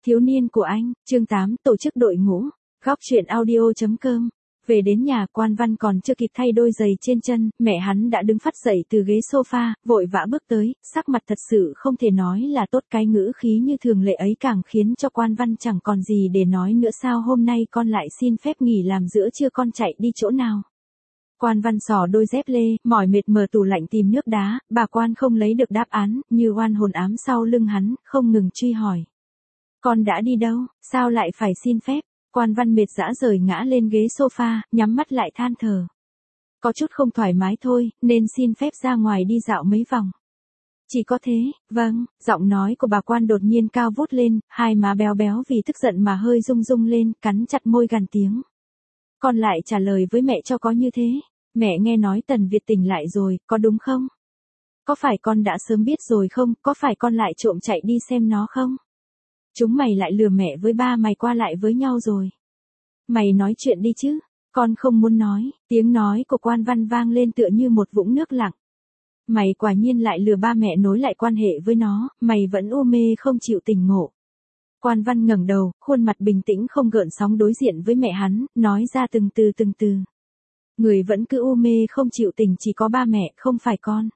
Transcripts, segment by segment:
Thiếu niên của anh, chương 8, tổ chức đội ngũ, góc truyện audio.com. Về đến nhà, Quan Văn còn chưa kịp thay đôi giày trên chân, mẹ hắn đã đứng phắt dậy từ ghế sofa, vội vã bước tới, sắc mặt thật sự không thể nói là tốt, cái ngữ khí như thường lệ ấy càng khiến cho Quan Văn chẳng còn gì để nói nữa. Sao hôm nay con lại xin phép nghỉ làm, giữa trưa con chạy đi chỗ nào? Quan Văn xỏ đôi dép lê, mỏi mệt mở tủ lạnh tìm nước đá, bà Quan không lấy được đáp án, như oan hồn ám sau lưng hắn, không ngừng truy hỏi. Con đã đi đâu, sao lại phải xin phép? Quan Văn mệt dã rời ngã lên ghế sofa, nhắm mắt lại than thở. Có chút không thoải mái thôi, nên xin phép ra ngoài đi dạo mấy vòng. Chỉ có thế, vâng, giọng nói của bà Quan đột nhiên cao vút lên, hai má béo béo vì tức giận mà hơi rung rung lên, cắn chặt môi gằn tiếng. Con lại trả lời với mẹ cho có như thế, mẹ nghe nói Tần Việt tỉnh lại rồi, có đúng không? Có phải con đã sớm biết rồi không, có phải con lại trộm chạy đi xem nó không? Chúng mày lại lừa mẹ với ba mày qua lại với nhau rồi. Mày nói chuyện đi chứ, con không muốn nói, tiếng nói của Quan Văn vang lên tựa như một vũng nước lặng. Mày quả nhiên lại lừa ba mẹ nối lại quan hệ với nó, mày vẫn u mê không chịu tỉnh ngộ. Quan Văn ngẩng đầu, khuôn mặt bình tĩnh không gợn sóng đối diện với mẹ hắn, nói ra từng từ. Người vẫn cứ u mê không chịu tỉnh chỉ có ba mẹ, không phải con.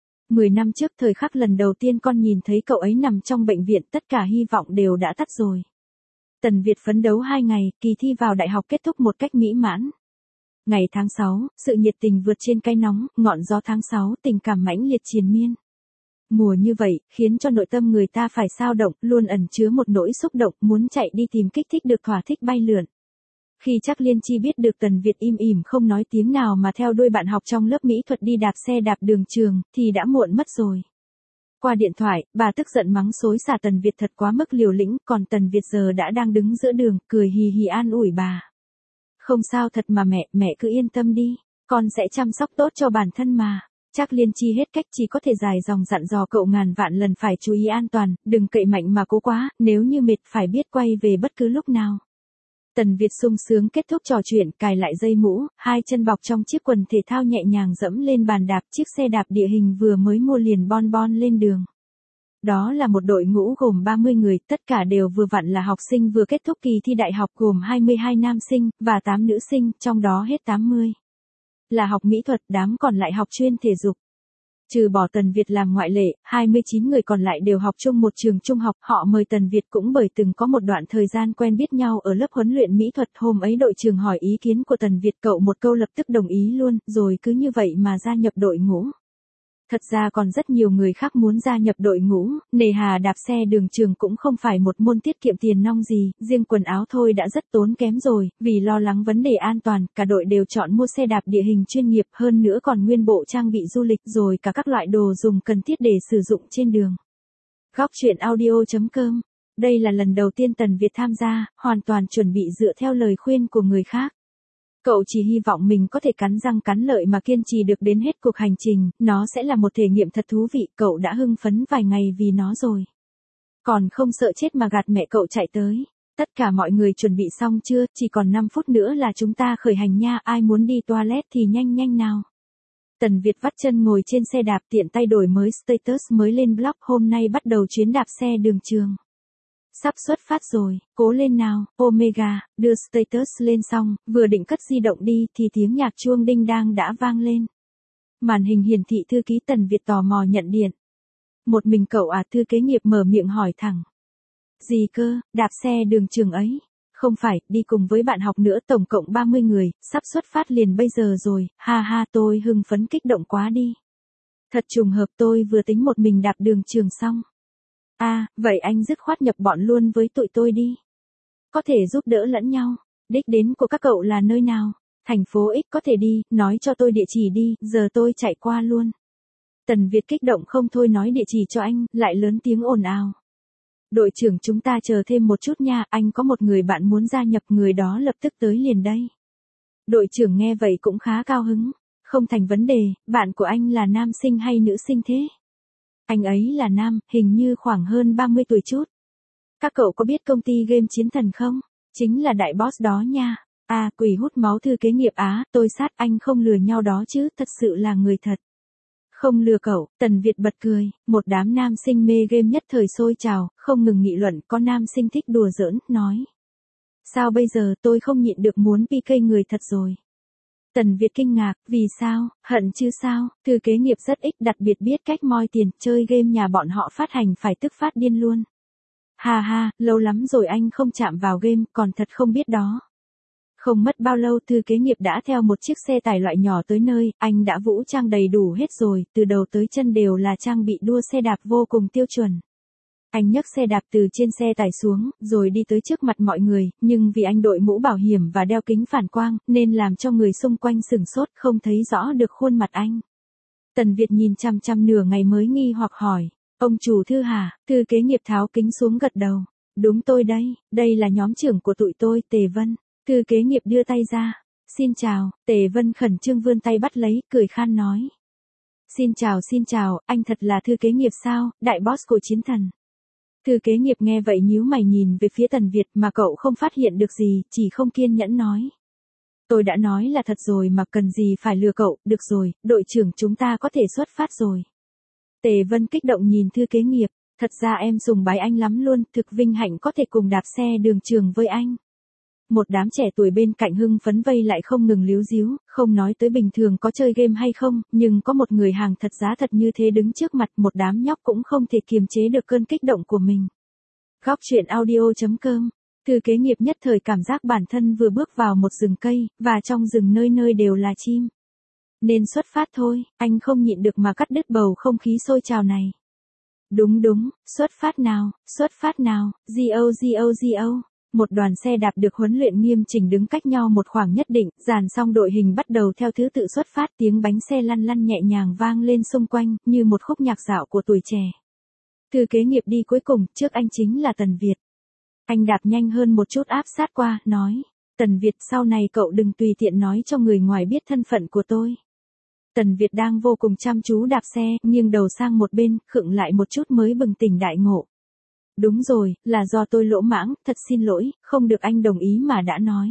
10 năm trước, thời khắc lần đầu tiên con nhìn thấy cậu ấy nằm trong bệnh viện, tất cả hy vọng đều đã tắt rồi. Tần Việt phấn đấu 2 ngày, kỳ thi vào đại học kết thúc một cách mỹ mãn. Ngày tháng 6, sự nhiệt tình vượt trên cái nóng, ngọn gió tháng 6, tình cảm mãnh liệt triền miên. Mùa như vậy, khiến cho nội tâm người ta phải xao động, luôn ẩn chứa một nỗi xúc động, muốn chạy đi tìm kích thích được thỏa thích bay lượn. Khi Trác Liên Chi biết được Tần Việt im ỉm không nói tiếng nào mà theo đuôi bạn học trong lớp mỹ thuật đi đạp xe đạp đường trường, thì đã muộn mất rồi. Qua điện thoại, bà tức giận mắng xối xả Tần Việt thật quá mức liều lĩnh, còn Tần Việt giờ đã đang đứng giữa đường, cười hì hì an ủi bà. Không sao thật mà mẹ cứ yên tâm đi, con sẽ chăm sóc tốt cho bản thân mà. Trác Liên Chi hết cách chỉ có thể dài dòng dặn dò cậu ngàn vạn lần phải chú ý an toàn, đừng cậy mạnh mà cố quá, nếu như mệt phải biết quay về bất cứ lúc nào. Tần Việt sung sướng kết thúc trò chuyện, cài lại dây mũ, hai chân bọc trong chiếc quần thể thao nhẹ nhàng dẫm lên bàn đạp chiếc xe đạp địa hình vừa mới mua liền bon bon lên đường. Đó là một đội ngũ gồm 30 người, tất cả đều vừa vặn là học sinh vừa kết thúc kỳ thi đại học, gồm 22 nam sinh, và 8 nữ sinh, trong đó hết 80 là học mỹ thuật, đám còn lại học chuyên thể dục. Trừ bỏ Tần Việt làm ngoại lệ, 29 người còn lại đều học chung một trường trung học, họ mời Tần Việt cũng bởi từng có một đoạn thời gian quen biết nhau ở lớp huấn luyện mỹ thuật. Hôm ấy đội trưởng hỏi ý kiến của Tần Việt, cậu một câu lập tức đồng ý luôn, rồi cứ như vậy mà gia nhập đội ngũ. Thật ra còn rất nhiều người khác muốn gia nhập đội ngũ, nề hà đạp xe đường trường cũng không phải một môn tiết kiệm tiền nong gì, riêng quần áo thôi đã rất tốn kém rồi, vì lo lắng vấn đề an toàn, cả đội đều chọn mua xe đạp địa hình chuyên nghiệp, hơn nữa còn nguyên bộ trang bị du lịch, rồi cả các loại đồ dùng cần thiết để sử dụng trên đường. Góc truyện audio.com. Đây là lần đầu tiên Tần Việt tham gia, hoàn toàn chuẩn bị dựa theo lời khuyên của người khác. Cậu chỉ hy vọng mình có thể cắn răng cắn lợi mà kiên trì được đến hết cuộc hành trình, nó sẽ là một thể nghiệm thật thú vị, cậu đã hưng phấn vài ngày vì nó rồi. Còn không sợ chết mà gạt mẹ cậu chạy tới. Tất cả mọi người chuẩn bị xong chưa, chỉ còn 5 phút nữa là chúng ta khởi hành nha, ai muốn đi toilet thì nhanh nào. Tần Việt vắt chân ngồi trên xe đạp, tiện tay đổi mới status mới lên blog, hôm nay bắt đầu chuyến đạp xe đường trường. Sắp xuất phát rồi, cố lên nào, Omega, đưa status lên xong, vừa định cất di động đi thì tiếng nhạc chuông đinh đang đã vang lên. Màn hình hiển thị thư ký Tần Việt tò mò nhận điện. Một mình cậu à? Thư kế nghiệp mở miệng hỏi thẳng. Gì cơ, đạp xe đường trường ấy? Không phải, đi cùng với bạn học nữa, tổng cộng 30 người, sắp xuất phát liền bây giờ rồi, ha ha, tôi hưng phấn kích động quá đi. Thật trùng hợp, tôi vừa tính một mình đạp đường trường xong. À, vậy anh dứt khoát nhập bọn luôn với tụi tôi đi. Có thể giúp đỡ lẫn nhau. Đích đến của các cậu là nơi nào? Thành phố X có thể đi, nói cho tôi địa chỉ đi, giờ tôi chạy qua luôn. Tần Việt kích động không thôi nói địa chỉ cho anh, lại lớn tiếng ồn ào. Đội trưởng chúng ta chờ thêm một chút nha, anh có một người bạn muốn gia nhập, người đó lập tức tới liền đây. Đội trưởng nghe vậy cũng khá cao hứng. Không thành vấn đề, bạn của anh là nam sinh hay nữ sinh thế? Anh ấy là nam, hình như khoảng hơn 30 tuổi chút. Các cậu có biết công ty game Chiến Thần không? Chính là đại boss đó nha. À, quỷ hút máu thư kế nghiệp á, tôi sát, anh không lừa nhau đó chứ, thật sự là người thật. Không lừa cậu, Tần Việt bật cười, một đám nam sinh mê game nhất thời sôi trào, không ngừng nghị luận, có nam sinh thích đùa giỡn, nói. Sao bây giờ tôi không nhịn được muốn PK người thật rồi. Tần Việt kinh ngạc, vì sao, hận chứ sao, thư kế nghiệp rất ích đặc biệt biết cách moi tiền, chơi game nhà bọn họ phát hành phải tức phát điên luôn. Ha ha, lâu lắm rồi anh không chạm vào game, còn thật không biết đó. Không mất bao lâu thư kế nghiệp đã theo một chiếc xe tải loại nhỏ tới nơi, anh đã vũ trang đầy đủ hết rồi, từ đầu tới chân đều là trang bị đua xe đạp vô cùng tiêu chuẩn. Anh nhấc xe đạp từ trên xe tải xuống, rồi đi tới trước mặt mọi người, nhưng vì anh đội mũ bảo hiểm và đeo kính phản quang, nên làm cho người xung quanh sửng sốt, không thấy rõ được khuôn mặt anh. Tần Việt nhìn chằm chằm nửa ngày mới nghi hoặc hỏi, ông chủ Thư hả? Thư kế nghiệp tháo kính xuống gật đầu. Đúng tôi đây là nhóm trưởng của tụi tôi, Tề Vân. Thư kế nghiệp đưa tay ra. Xin chào, Tề Vân khẩn trương vươn tay bắt lấy, cười khan nói. Xin chào, anh thật là thư kế nghiệp sao, đại boss của chiến thần. Thư kế nghiệp nghe vậy nhíu mày nhìn về phía Tần Việt mà cậu không phát hiện được gì, chỉ không kiên nhẫn nói. Tôi đã nói là thật rồi mà cần gì phải lừa cậu, được rồi, đội trưởng chúng ta có thể xuất phát rồi. Tề Vân kích động nhìn thư kế nghiệp, thật ra em sùng bái anh lắm luôn, thực vinh hạnh có thể cùng đạp xe đường trường với anh. Một đám trẻ tuổi bên cạnh hưng phấn vây lại không ngừng líu díu, không nói tới bình thường có chơi game hay không, nhưng có một người hàng thật giá thật như thế đứng trước mặt một đám nhóc cũng không thể kiềm chế được cơn kích động của mình. Góc truyện audio.com, thư kế nghiệp nhất thời cảm giác bản thân vừa bước vào một rừng cây, và trong rừng nơi nơi đều là chim. Nên xuất phát thôi, anh không nhịn được mà cắt đứt bầu không khí sôi trào này. Đúng, xuất phát nào, go. Một đoàn xe đạp được huấn luyện nghiêm chỉnh đứng cách nhau một khoảng nhất định, dàn xong đội hình bắt đầu theo thứ tự xuất phát, tiếng bánh xe lăn lăn nhẹ nhàng vang lên xung quanh, như một khúc nhạc dạo của tuổi trẻ. Thư kế nghiệp đi cuối cùng, trước anh chính là Tần Việt. Anh đạp nhanh hơn một chút áp sát qua, nói, Tần Việt sau này cậu đừng tùy tiện nói cho người ngoài biết thân phận của tôi. Tần Việt đang vô cùng chăm chú đạp xe, nghiêng đầu sang một bên, khựng lại một chút mới bừng tỉnh đại ngộ. Đúng rồi, là do tôi lỗ mãng, thật xin lỗi, không được anh đồng ý mà đã nói.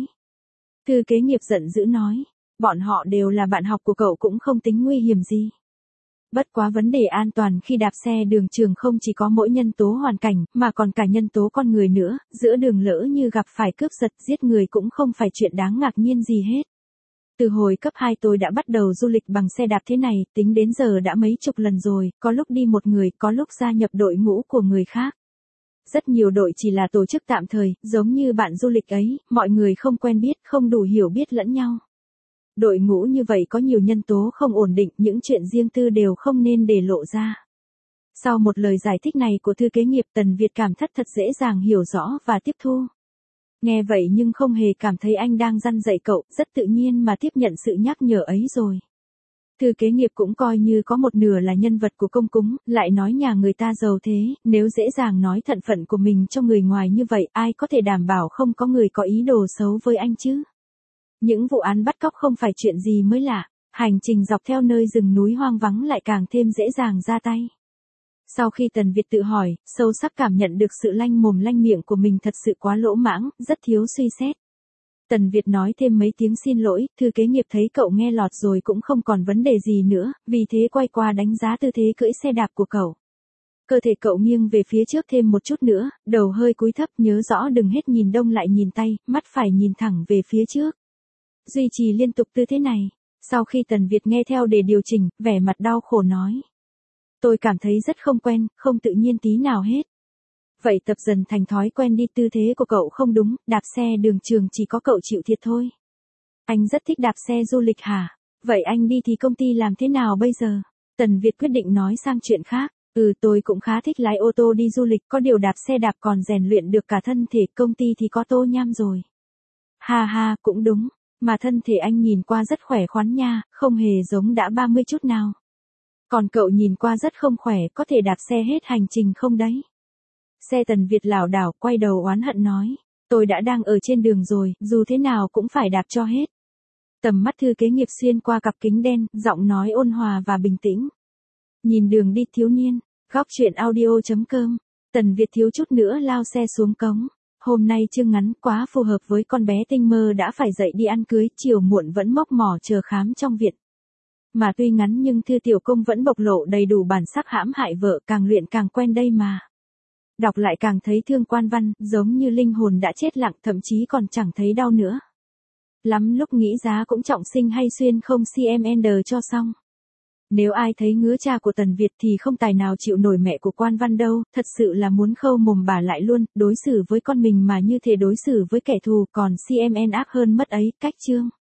Thư kế nghiệp giận dữ nói, bọn họ đều là bạn học của cậu cũng không tính nguy hiểm gì. Bất quá vấn đề an toàn khi đạp xe đường trường không chỉ có mỗi nhân tố hoàn cảnh, mà còn cả nhân tố con người nữa, giữa đường lỡ như gặp phải cướp giật giết người cũng không phải chuyện đáng ngạc nhiên gì hết. Từ hồi cấp 2 tôi đã bắt đầu du lịch bằng xe đạp thế này, tính đến giờ đã mấy chục lần rồi, có lúc đi một người, có lúc gia nhập đội ngũ của người khác. Rất nhiều đội chỉ là tổ chức tạm thời, giống như bạn du lịch ấy, mọi người không quen biết, không đủ hiểu biết lẫn nhau. Đội ngũ như vậy có nhiều nhân tố không ổn định, những chuyện riêng tư đều không nên để lộ ra. Sau một lời giải thích này của thư kế nghiệp, Tần Việt cảm thấy thật dễ dàng hiểu rõ và tiếp thu. Nghe vậy nhưng không hề cảm thấy anh đang răn dạy cậu, rất tự nhiên mà tiếp nhận sự nhắc nhở ấy rồi. Thư kế nghiệp cũng coi như có một nửa là nhân vật của công cúng, lại nói nhà người ta giàu thế, nếu dễ dàng nói thân phận của mình cho người ngoài như vậy, ai có thể đảm bảo không có người có ý đồ xấu với anh chứ? Những vụ án bắt cóc không phải chuyện gì mới lạ, hành trình dọc theo nơi rừng núi hoang vắng lại càng thêm dễ dàng ra tay. Sau khi Tần Việt tự hỏi, sâu sắc cảm nhận được sự lanh mồm lanh miệng của mình thật sự quá lỗ mãng, rất thiếu suy xét. Tần Việt nói thêm mấy tiếng xin lỗi, thư kế nghiệp thấy cậu nghe lọt rồi cũng không còn vấn đề gì nữa, vì thế quay qua đánh giá tư thế cưỡi xe đạp của cậu. Cơ thể cậu nghiêng về phía trước thêm một chút nữa, đầu hơi cúi thấp, nhớ rõ đừng hết nhìn đông lại nhìn tay, mắt phải nhìn thẳng về phía trước. Duy trì liên tục tư thế này. Sau khi Tần Việt nghe theo để điều chỉnh, vẻ mặt đau khổ nói. Tôi cảm thấy rất không quen, không tự nhiên tí nào hết. Vậy tập dần thành thói quen đi, tư thế của cậu không đúng, đạp xe đường trường chỉ có cậu chịu thiệt thôi. Anh rất thích đạp xe du lịch hả? Vậy anh đi thì công ty làm thế nào bây giờ? Tần Việt quyết định nói sang chuyện khác. Tôi cũng khá thích lái ô tô đi du lịch, có điều đạp xe đạp còn rèn luyện được cả thân thể, công ty thì có tô nham rồi. Ha ha, cũng đúng, mà thân thể anh nhìn qua rất khỏe khoắn nha, không hề giống đã 30 chút nào. Còn cậu nhìn qua rất không khỏe, có thể đạp xe hết hành trình không đấy? Xe Tần Việt lảo đảo, quay đầu oán hận nói. Tôi đã đang ở trên đường rồi, dù thế nào cũng phải đạp cho hết. Tầm mắt thư kế nghiệp xuyên qua cặp kính đen, giọng nói ôn hòa và bình tĩnh. Nhìn đường đi thiếu niên, góc truyện audio.com, Tần Việt thiếu chút nữa lao xe xuống cống. Hôm nay chương ngắn quá phù hợp với con bé tinh mơ đã phải dậy đi ăn cưới, chiều muộn vẫn móc mỏ chờ khám trong viện. Mà tuy ngắn nhưng Thư Tiểu Công vẫn bộc lộ đầy đủ bản sắc hãm hại vợ, càng luyện càng quen đây mà. Đọc lại càng thấy thương Quan Văn, giống như linh hồn đã chết lặng, thậm chí còn chẳng thấy đau nữa. Lắm lúc nghĩ giá cũng trọng sinh hay xuyên không CMN cho xong. Nếu ai thấy ngứa cha của Tần Việt thì không tài nào chịu nổi mẹ của Quan Văn đâu, thật sự là muốn khâu mồm bà lại luôn, đối xử với con mình mà như thể đối xử với kẻ thù, còn CMN ác hơn mất ấy, cách chương.